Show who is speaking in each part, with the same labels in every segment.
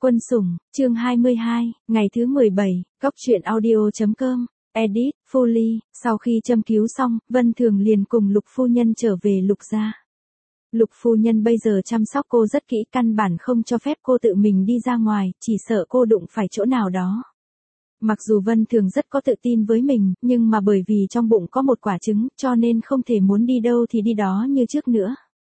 Speaker 1: Quân sủng, chương 22, ngày thứ 17, góc truyện audio.com, edit, Foley, sau khi châm cứu xong, Vân Thường liền cùng Lục phu nhân trở về Lục gia. Lục phu nhân bây giờ chăm sóc cô rất kỹ, căn bản không cho phép cô tự mình đi ra ngoài, chỉ sợ cô đụng phải chỗ nào đó. Mặc dù Vân Thường rất có tự tin với mình, nhưng mà bởi vì trong bụng có một quả trứng, cho nên không thể muốn đi đâu thì đi đó như trước nữa.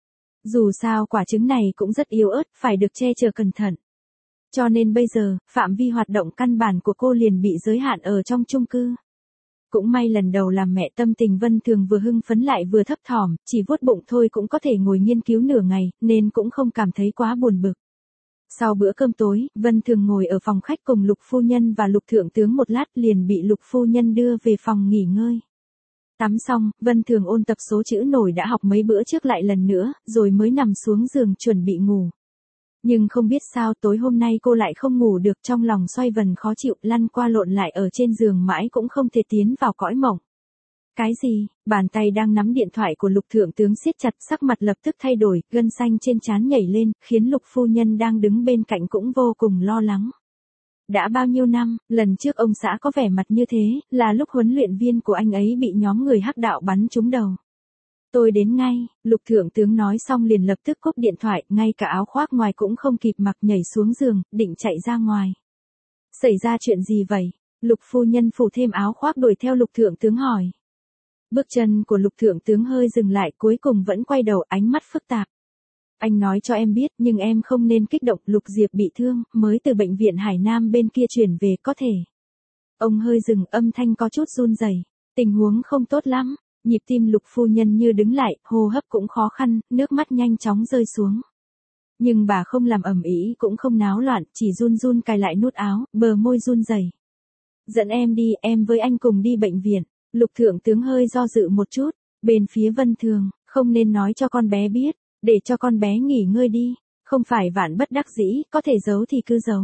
Speaker 1: Dù sao quả trứng này cũng rất yếu ớt, phải được che chở cẩn thận. Cho nên bây giờ, phạm vi hoạt động căn bản của cô liền bị giới hạn ở trong chung cư. Cũng may lần đầu làm mẹ tâm tình Vân Thường vừa hưng phấn lại vừa thấp thỏm, chỉ vuốt bụng thôi cũng có thể ngồi nghiên cứu nửa ngày, nên cũng không cảm thấy quá buồn bực. Sau bữa cơm tối, Vân Thường ngồi ở phòng khách cùng Lục phu nhân và Lục thượng tướng một lát liền bị Lục phu nhân đưa về phòng nghỉ ngơi. Tắm xong, Vân Thường ôn tập số chữ nổi đã học mấy bữa trước lại lần nữa, rồi mới nằm xuống giường chuẩn bị ngủ. Nhưng không biết sao tối hôm nay cô lại không ngủ được, trong lòng xoay vần khó chịu, lăn qua lộn lại ở trên giường mãi cũng không thể tiến vào cõi mộng. Cái gì? Bàn tay đang nắm điện thoại của Lục thượng tướng siết chặt, sắc mặt lập tức thay đổi, gân xanh trên trán nhảy lên, khiến Lục phu nhân đang đứng bên cạnh cũng vô cùng lo lắng. Đã bao nhiêu năm, lần trước ông xã có vẻ mặt như thế, là lúc huấn luyện viên của anh ấy bị nhóm người hắc đạo bắn trúng đầu. Tôi đến ngay, Lục thượng tướng nói xong liền lập tức cúp điện thoại, ngay cả áo khoác ngoài cũng không kịp mặc, nhảy xuống giường, định chạy ra ngoài. Xảy ra chuyện gì vậy? Lục phu nhân phủ thêm áo khoác đuổi theo Lục thượng tướng hỏi. Bước chân của Lục thượng tướng hơi dừng lại, cuối cùng vẫn quay đầu, ánh mắt phức tạp. Anh nói cho em biết, nhưng em không nên kích động, Lục Diệp bị thương, mới từ bệnh viện Hải Nam bên kia chuyển về có thể. Ông hơi dừng, âm thanh có chút run rẩy. Tình huống không tốt lắm. Nhịp tim Lục phu nhân như đứng lại, hô hấp cũng khó khăn, nước mắt nhanh chóng rơi xuống. Nhưng bà không làm ầm ĩ cũng không náo loạn, chỉ run run cài lại nút áo, bờ môi run rẩy. Dẫn em đi, em với anh cùng đi bệnh viện. Lục thượng tướng hơi do dự một chút, bên phía Vân Thường, không nên nói cho con bé biết, để cho con bé nghỉ ngơi đi, không phải vạn bất đắc dĩ, có thể giấu thì cứ giấu.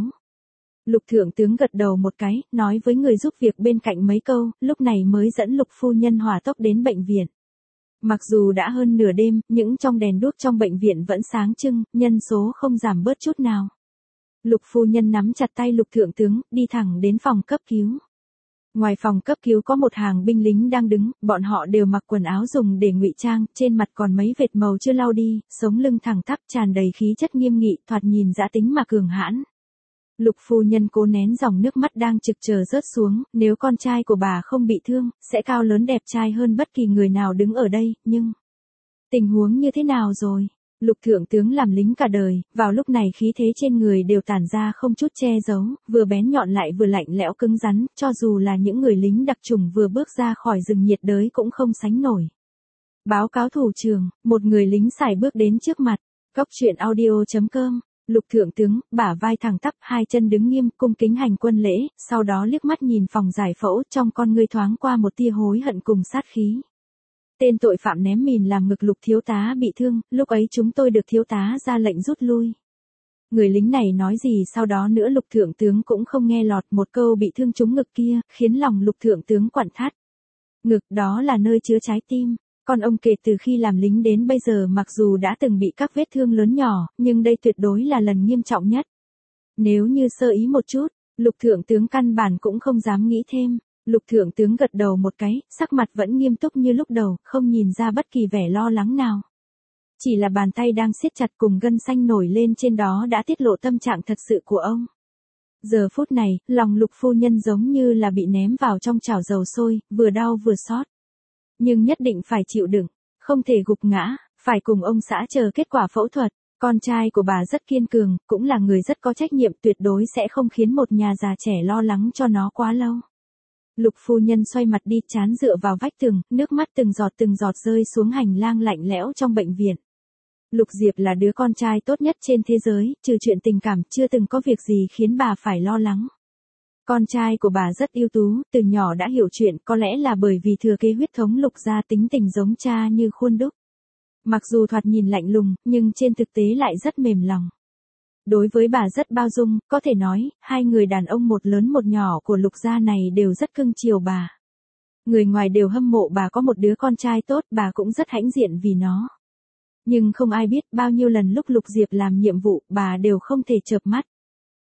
Speaker 1: Lục thượng tướng gật đầu một cái, nói với người giúp việc bên cạnh mấy câu, lúc này mới dẫn Lục phu nhân hỏa tốc đến bệnh viện. Mặc dù đã hơn nửa đêm, những trong đèn đuốc trong bệnh viện vẫn sáng trưng, nhân số không giảm bớt chút nào. Lục phu nhân nắm chặt tay Lục thượng tướng, đi thẳng đến phòng cấp cứu. Ngoài phòng cấp cứu có một hàng binh lính đang đứng, bọn họ đều mặc quần áo dùng để ngụy trang, trên mặt còn mấy vệt màu chưa lau đi, sống lưng thẳng tắp tràn đầy khí chất nghiêm nghị, thoạt nhìn dã tính mà cường hãn. Lục phu nhân cố nén dòng nước mắt đang trực chờ rớt xuống, nếu con trai của bà không bị thương, sẽ cao lớn đẹp trai hơn bất kỳ người nào đứng ở đây, nhưng... Tình huống như thế nào rồi? Lục thượng tướng làm lính cả đời, vào lúc này khí thế trên người đều tản ra không chút che giấu, vừa bén nhọn lại vừa lạnh lẽo cứng rắn, cho dù là những người lính đặc chủng vừa bước ra khỏi rừng nhiệt đới cũng không sánh nổi. Báo cáo thủ trưởng, một người lính sải bước đến trước mặt, góc truyện audio.com. Lục thượng tướng, bả vai thẳng tắp, hai chân đứng nghiêm, cung kính hành quân lễ, sau đó liếc mắt nhìn phòng giải phẫu, trong con ngươi thoáng qua một tia hối hận cùng sát khí. Tên tội phạm ném mìn làm ngực Lục thiếu tá bị thương, lúc ấy chúng tôi được thiếu tá ra lệnh rút lui. Người lính này nói gì sau đó nữa Lục thượng tướng cũng không nghe lọt, một câu bị thương trúng ngực kia, khiến lòng Lục thượng tướng quặn thắt. Ngực đó là nơi chứa trái tim. Còn ông kể từ khi làm lính đến bây giờ mặc dù đã từng bị các vết thương lớn nhỏ, nhưng đây tuyệt đối là lần nghiêm trọng nhất. Nếu như sơ ý một chút, Lục thượng tướng căn bản cũng không dám nghĩ thêm. Lục thượng tướng gật đầu một cái, sắc mặt vẫn nghiêm túc như lúc đầu, không nhìn ra bất kỳ vẻ lo lắng nào. Chỉ là bàn tay đang siết chặt cùng gân xanh nổi lên trên đó đã tiết lộ tâm trạng thật sự của ông. Giờ phút này, lòng Lục phu nhân giống như là bị ném vào trong chảo dầu sôi, vừa đau vừa xót. Nhưng nhất định phải chịu đựng, không thể gục ngã, phải cùng ông xã chờ kết quả phẫu thuật. Con trai của bà rất kiên cường, cũng là người rất có trách nhiệm, tuyệt đối sẽ không khiến một nhà già trẻ lo lắng cho nó quá lâu. Lục phu nhân xoay mặt đi, trán dựa vào vách tường, nước mắt từng giọt rơi xuống hành lang lạnh lẽo trong bệnh viện. Lục Diệp là đứa con trai tốt nhất trên thế giới, trừ chuyện tình cảm chưa từng có việc gì khiến bà phải lo lắng. Con trai của bà rất ưu tú, từ nhỏ đã hiểu chuyện, có lẽ là bởi vì thừa kế huyết thống Lục gia, tính tình giống cha như khuôn đúc. Mặc dù thoạt nhìn lạnh lùng, nhưng trên thực tế lại rất mềm lòng. Đối với bà rất bao dung, có thể nói, hai người đàn ông một lớn một nhỏ của Lục gia này đều rất cưng chiều bà. Người ngoài đều hâm mộ bà có một đứa con trai tốt, bà cũng rất hãnh diện vì nó. Nhưng không ai biết bao nhiêu lần lúc Lục Diệp làm nhiệm vụ, bà đều không thể chợp mắt.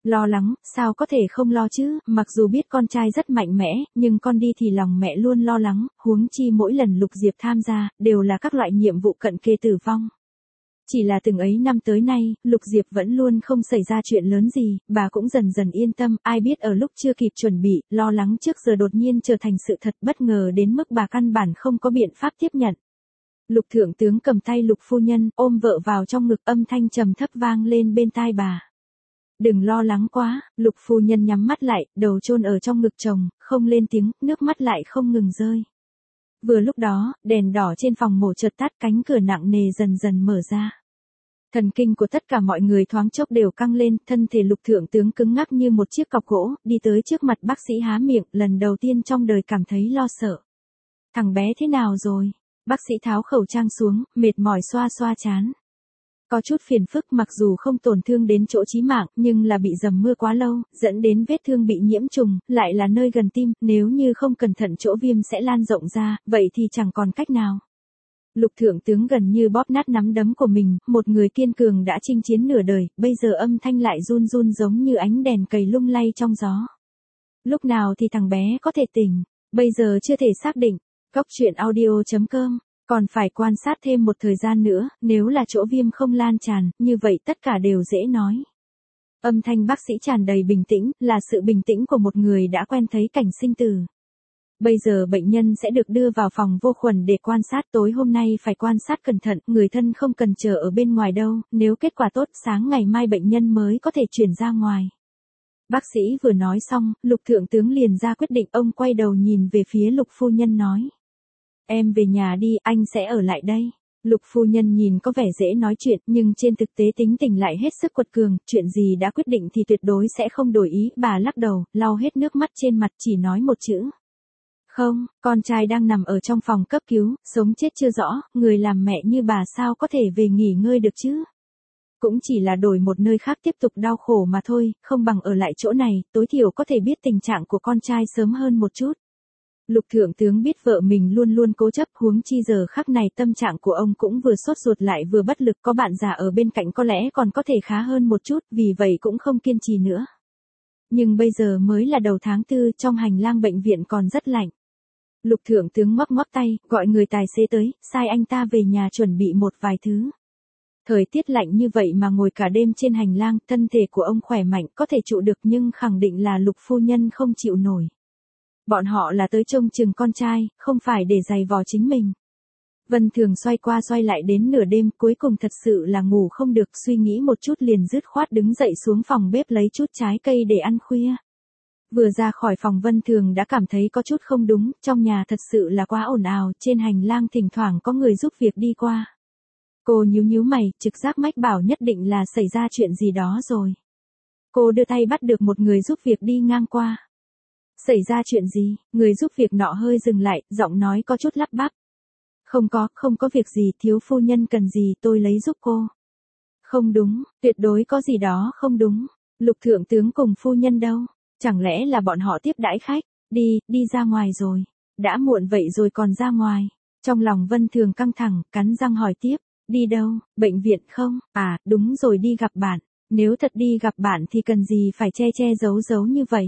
Speaker 1: Lo lắng, sao có thể không lo chứ, mặc dù biết con trai rất mạnh mẽ, nhưng con đi thì lòng mẹ luôn lo lắng, huống chi mỗi lần Lục Diệp tham gia, đều là các loại nhiệm vụ cận kề tử vong. Chỉ là từng ấy năm tới nay, Lục Diệp vẫn luôn không xảy ra chuyện lớn gì, bà cũng dần dần yên tâm, ai biết ở lúc chưa kịp chuẩn bị, lo lắng trước giờ đột nhiên trở thành sự thật bất ngờ đến mức bà căn bản không có biện pháp tiếp nhận. Lục thượng tướng cầm tay Lục phu nhân, ôm vợ vào trong ngực, âm thanh trầm thấp vang lên bên tai bà. Đừng lo lắng quá, Lục phu nhân nhắm mắt lại, đầu chôn ở trong ngực chồng, không lên tiếng, nước mắt lại không ngừng rơi. Vừa lúc đó, đèn đỏ trên phòng mổ chợt tắt, cánh cửa nặng nề dần dần mở ra. Thần kinh của tất cả mọi người thoáng chốc đều căng lên, thân thể Lục thượng tướng cứng ngắc như một chiếc cọc gỗ, đi tới trước mặt bác sĩ há miệng, lần đầu tiên trong đời cảm thấy lo sợ. Thằng bé thế nào rồi? Bác sĩ tháo khẩu trang xuống, mệt mỏi xoa xoa trán. Có chút phiền phức, mặc dù không tổn thương đến chỗ chí mạng, nhưng là bị dầm mưa quá lâu, dẫn đến vết thương bị nhiễm trùng, lại là nơi gần tim, nếu như không cẩn thận chỗ viêm sẽ lan rộng ra, vậy thì chẳng còn cách nào. Lục thượng tướng gần như bóp nát nắm đấm của mình, một người kiên cường đã chinh chiến nửa đời, bây giờ âm thanh lại run run giống như ánh đèn cầy lung lay trong gió. Lúc nào thì thằng bé có thể tỉnh, bây giờ chưa thể xác định. Góc truyện audio.com, còn phải quan sát thêm một thời gian nữa, nếu là chỗ viêm không lan tràn, như vậy tất cả đều dễ nói. Âm thanh bác sĩ tràn đầy bình tĩnh, là sự bình tĩnh của một người đã quen thấy cảnh sinh tử. Bây giờ bệnh nhân sẽ được đưa vào phòng vô khuẩn để quan sát, tối hôm nay phải quan sát cẩn thận, người thân không cần chờ ở bên ngoài đâu, nếu kết quả tốt sáng ngày mai bệnh nhân mới có thể chuyển ra ngoài. Bác sĩ vừa nói xong, Lục thượng tướng liền ra quyết định, ông quay đầu nhìn về phía Lục phu nhân nói. Em về nhà đi, anh sẽ ở lại đây. Lục phu nhân nhìn có vẻ dễ nói chuyện, nhưng trên thực tế tính tình lại hết sức quật cường, chuyện gì đã quyết định thì tuyệt đối sẽ không đổi ý, bà lắc đầu, lau hết nước mắt trên mặt chỉ nói một chữ. Không, con trai đang nằm ở trong phòng cấp cứu, sống chết chưa rõ, người làm mẹ như bà sao có thể về nghỉ ngơi được chứ? Cũng chỉ là đổi một nơi khác tiếp tục đau khổ mà thôi, không bằng ở lại chỗ này, tối thiểu có thể biết tình trạng của con trai sớm hơn một chút. Lục thượng tướng biết vợ mình luôn luôn cố chấp, huống chi giờ khắc này tâm trạng của ông cũng vừa sốt ruột lại vừa bất lực, có bạn già ở bên cạnh có lẽ còn có thể khá hơn một chút, vì vậy cũng không kiên trì nữa. Nhưng bây giờ mới là đầu tháng 4, trong hành lang bệnh viện còn rất lạnh. Lục thượng tướng ngoắc ngoắc tay, gọi người tài xế tới, sai anh ta về nhà chuẩn bị một vài thứ. Thời tiết lạnh như vậy mà ngồi cả đêm trên hành lang, thân thể của ông khỏe mạnh, có thể trụ được, nhưng khẳng định là Lục phu nhân không chịu nổi. Bọn họ là tới trông chừng con trai, không phải để giày vò chính mình. Vân Thường xoay qua xoay lại đến nửa đêm, cuối cùng thật sự là ngủ không được, suy nghĩ một chút liền dứt khoát đứng dậy xuống phòng bếp lấy chút trái cây để ăn khuya. Vừa ra khỏi phòng Vân Thường đã cảm thấy có chút không đúng, trong nhà thật sự là quá ồn ào, trên hành lang thỉnh thoảng có người giúp việc đi qua. Cô nhíu nhíu mày, trực giác mách bảo nhất định là xảy ra chuyện gì đó rồi. Cô đưa tay bắt được một người giúp việc đi ngang qua. Xảy ra chuyện gì? Người giúp việc nọ hơi dừng lại, giọng nói có chút lắp bắp. Không có việc gì, thiếu phu nhân cần gì tôi lấy giúp cô. Không đúng, tuyệt đối có gì đó không đúng. Lục thượng tướng cùng phu nhân đâu? Chẳng lẽ là bọn họ tiếp đãi khách? Đi ra ngoài rồi. Đã muộn vậy rồi còn ra ngoài. Trong lòng Vân Thường căng thẳng, cắn răng hỏi tiếp. Đi đâu? Bệnh viện không? À, đúng rồi, đi gặp bạn. Nếu thật đi gặp bạn thì cần gì phải che giấu như vậy?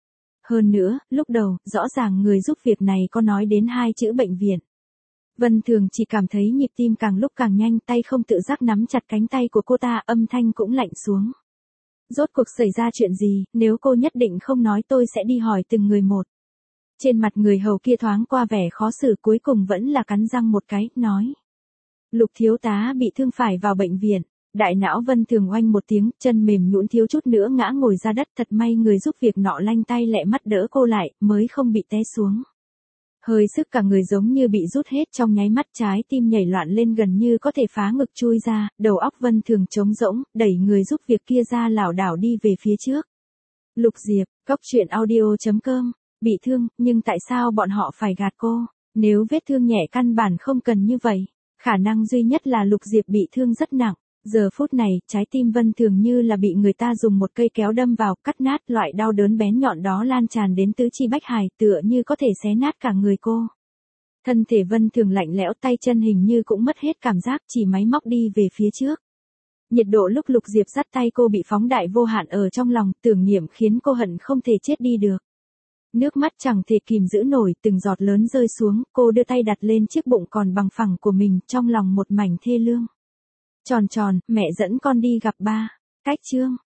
Speaker 1: Hơn nữa, lúc đầu, rõ ràng người giúp việc này có nói đến 2 chữ bệnh viện. Vân Thường chỉ cảm thấy nhịp tim càng lúc càng nhanh, tay không tự giác nắm chặt cánh tay của cô ta, âm thanh cũng lạnh xuống. Rốt cuộc xảy ra chuyện gì, nếu cô nhất định không nói tôi sẽ đi hỏi từng người một. Trên mặt người hầu kia thoáng qua vẻ khó xử, cuối cùng vẫn là cắn răng một cái, nói. Lục thiếu tá bị thương phải vào bệnh viện. Đại não Vân Thường oanh một tiếng, chân mềm nhũn thiếu chút nữa ngã ngồi ra đất, thật may người giúp việc nọ lanh tay lẹ mắt đỡ cô lại, mới không bị té xuống. Hơi sức cả người giống như bị rút hết, trong nháy mắt trái tim nhảy loạn lên gần như có thể phá ngực chui ra, đầu óc Vân Thường trống rỗng, đẩy người giúp việc kia ra lảo đảo đi về phía trước. Lục Diệp, góc truyện audio.com, bị thương, nhưng tại sao bọn họ phải gạt cô? Nếu vết thương nhẹ căn bản không cần như vậy, khả năng duy nhất là Lục Diệp bị thương rất nặng. Giờ phút này, trái tim Vân Thường như là bị người ta dùng một cây kéo đâm vào, cắt nát, loại đau đớn bén nhọn đó lan tràn đến tứ chi bách hải, tựa như có thể xé nát cả người cô. Thân thể Vân Thường lạnh lẽo, tay chân hình như cũng mất hết cảm giác, chỉ máy móc đi về phía trước. Nhiệt độ lúc Lục Diệp dắt tay cô bị phóng đại vô hạn ở trong lòng, tưởng niệm khiến cô hận không thể chết đi được. Nước mắt chẳng thể kìm giữ nổi, từng giọt lớn rơi xuống, cô đưa tay đặt lên chiếc bụng còn bằng phẳng của mình, trong lòng một mảnh thê lương. Tròn tròn, mẹ dẫn con đi gặp ba. Cách chương